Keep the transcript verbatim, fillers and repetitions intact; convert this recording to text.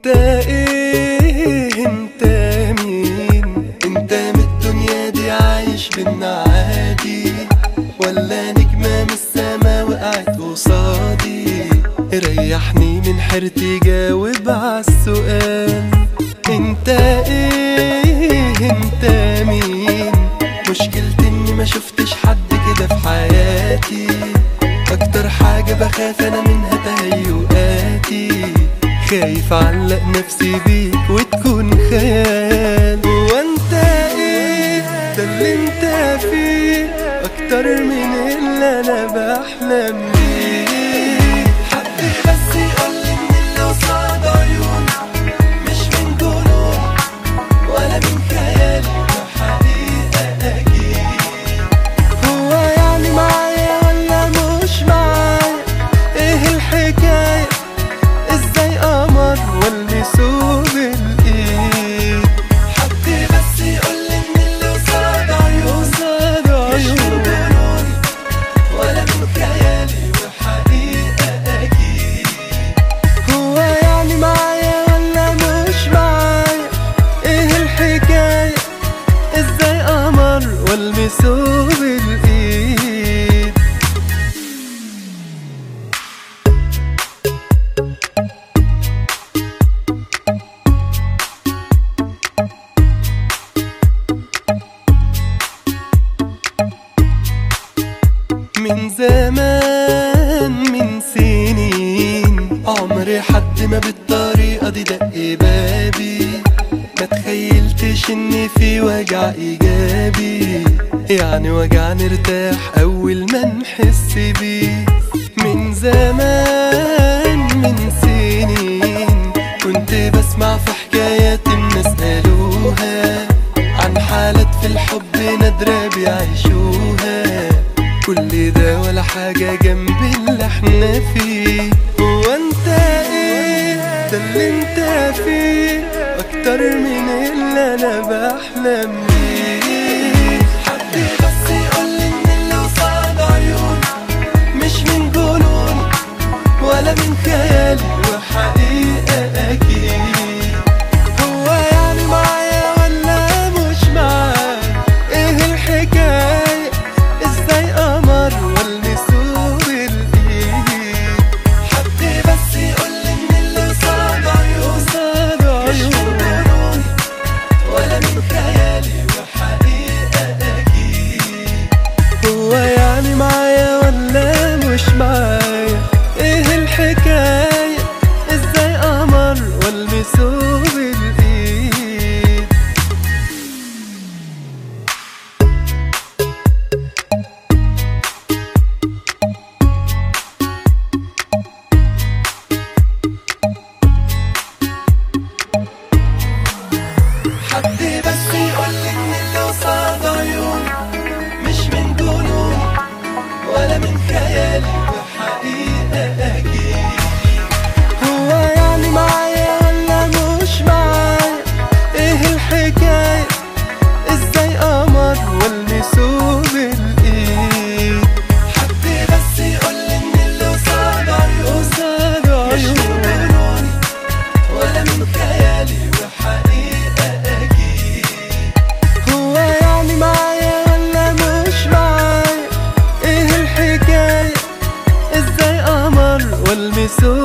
انت ايه؟ انت مين؟ انت من الدنيا دي عايش بينا عادي، ولا نجمة من السما وقعت قصادي؟ ريحني من حيرتي، جاوب عالسؤال. انت ايه؟ انت مين؟ مشكلتي اني ما شفتش حد كده في حياتي، اكتر حاجة بخاف انا منها تهيؤاتي، خايف اعلق نفسي بيك وتكون خيال. وانت ايه ده اللي انت فيه اكتر من اللي انا بحلم بيه؟ حد بس يقولي ان اللي قصاد عيوني مش من جنون ولا من خيالي، ده حقيقة اكيد. هو يعني معايا ولا مش معايا؟ ايه الحكاية؟ ازاي قمر والمسه بالايد؟ حد بس يقولي ان اللي قصاد عيوني مش من جنوني ولا من خيالي، وحقيقة اكيد. هو يعني معايا ولا مش معايا؟ ايه الحكاية؟ ازاي قمر والمسه بالايد؟ من زمان من سنين عمري حد ما بالطريقة دي دق بابي، ما تخيلتش ان في وجع ايجابي، يعني وجع نرتاح اول ما نحس بيه. من زمان من سنين كنت بسمع في حكايات الناس قالوها عن حالات في الحب نادرة بيعيشوها، كل ده ولا حاجة جنب اللي احنا فيه. هو انت ايه ده اللي انت فيه اكتر من اللي انا بحلم بيه؟ حد بس يقولي ان اللي قصاد عيوني مش من جنون ولا من خيالي، وحقيقة اكيد. هو يعني معايا ولا مش معايا؟ ايه الحكاية؟ ازاي قمر والمسه بالايد؟ حد بس يقولي ان اللي قصاد عيوني مش من جنوني ولا من خيالي، وحقيقة اكيد. هو يعني معايا ولا مش معايا؟ ايه الحكاية؟ ازاي قمر والمسه بالايد؟ حد بس يقولي ان اللي قصاد عيوني مش من جنون ولا من خيالي، وحقيقة اكيد. هو يعني معايا ولا مش معايا؟ ايه الحكاية؟ ازاي قمر والمسه بالايد؟ حد بس يقولي ان اللي قصاد عيوني مش من جنوني ولا من خيالي، وحقيقة اكيد. هو يعني معايا ولا مش معايا؟ ايه الحكاية؟ ازاي قمر والمسه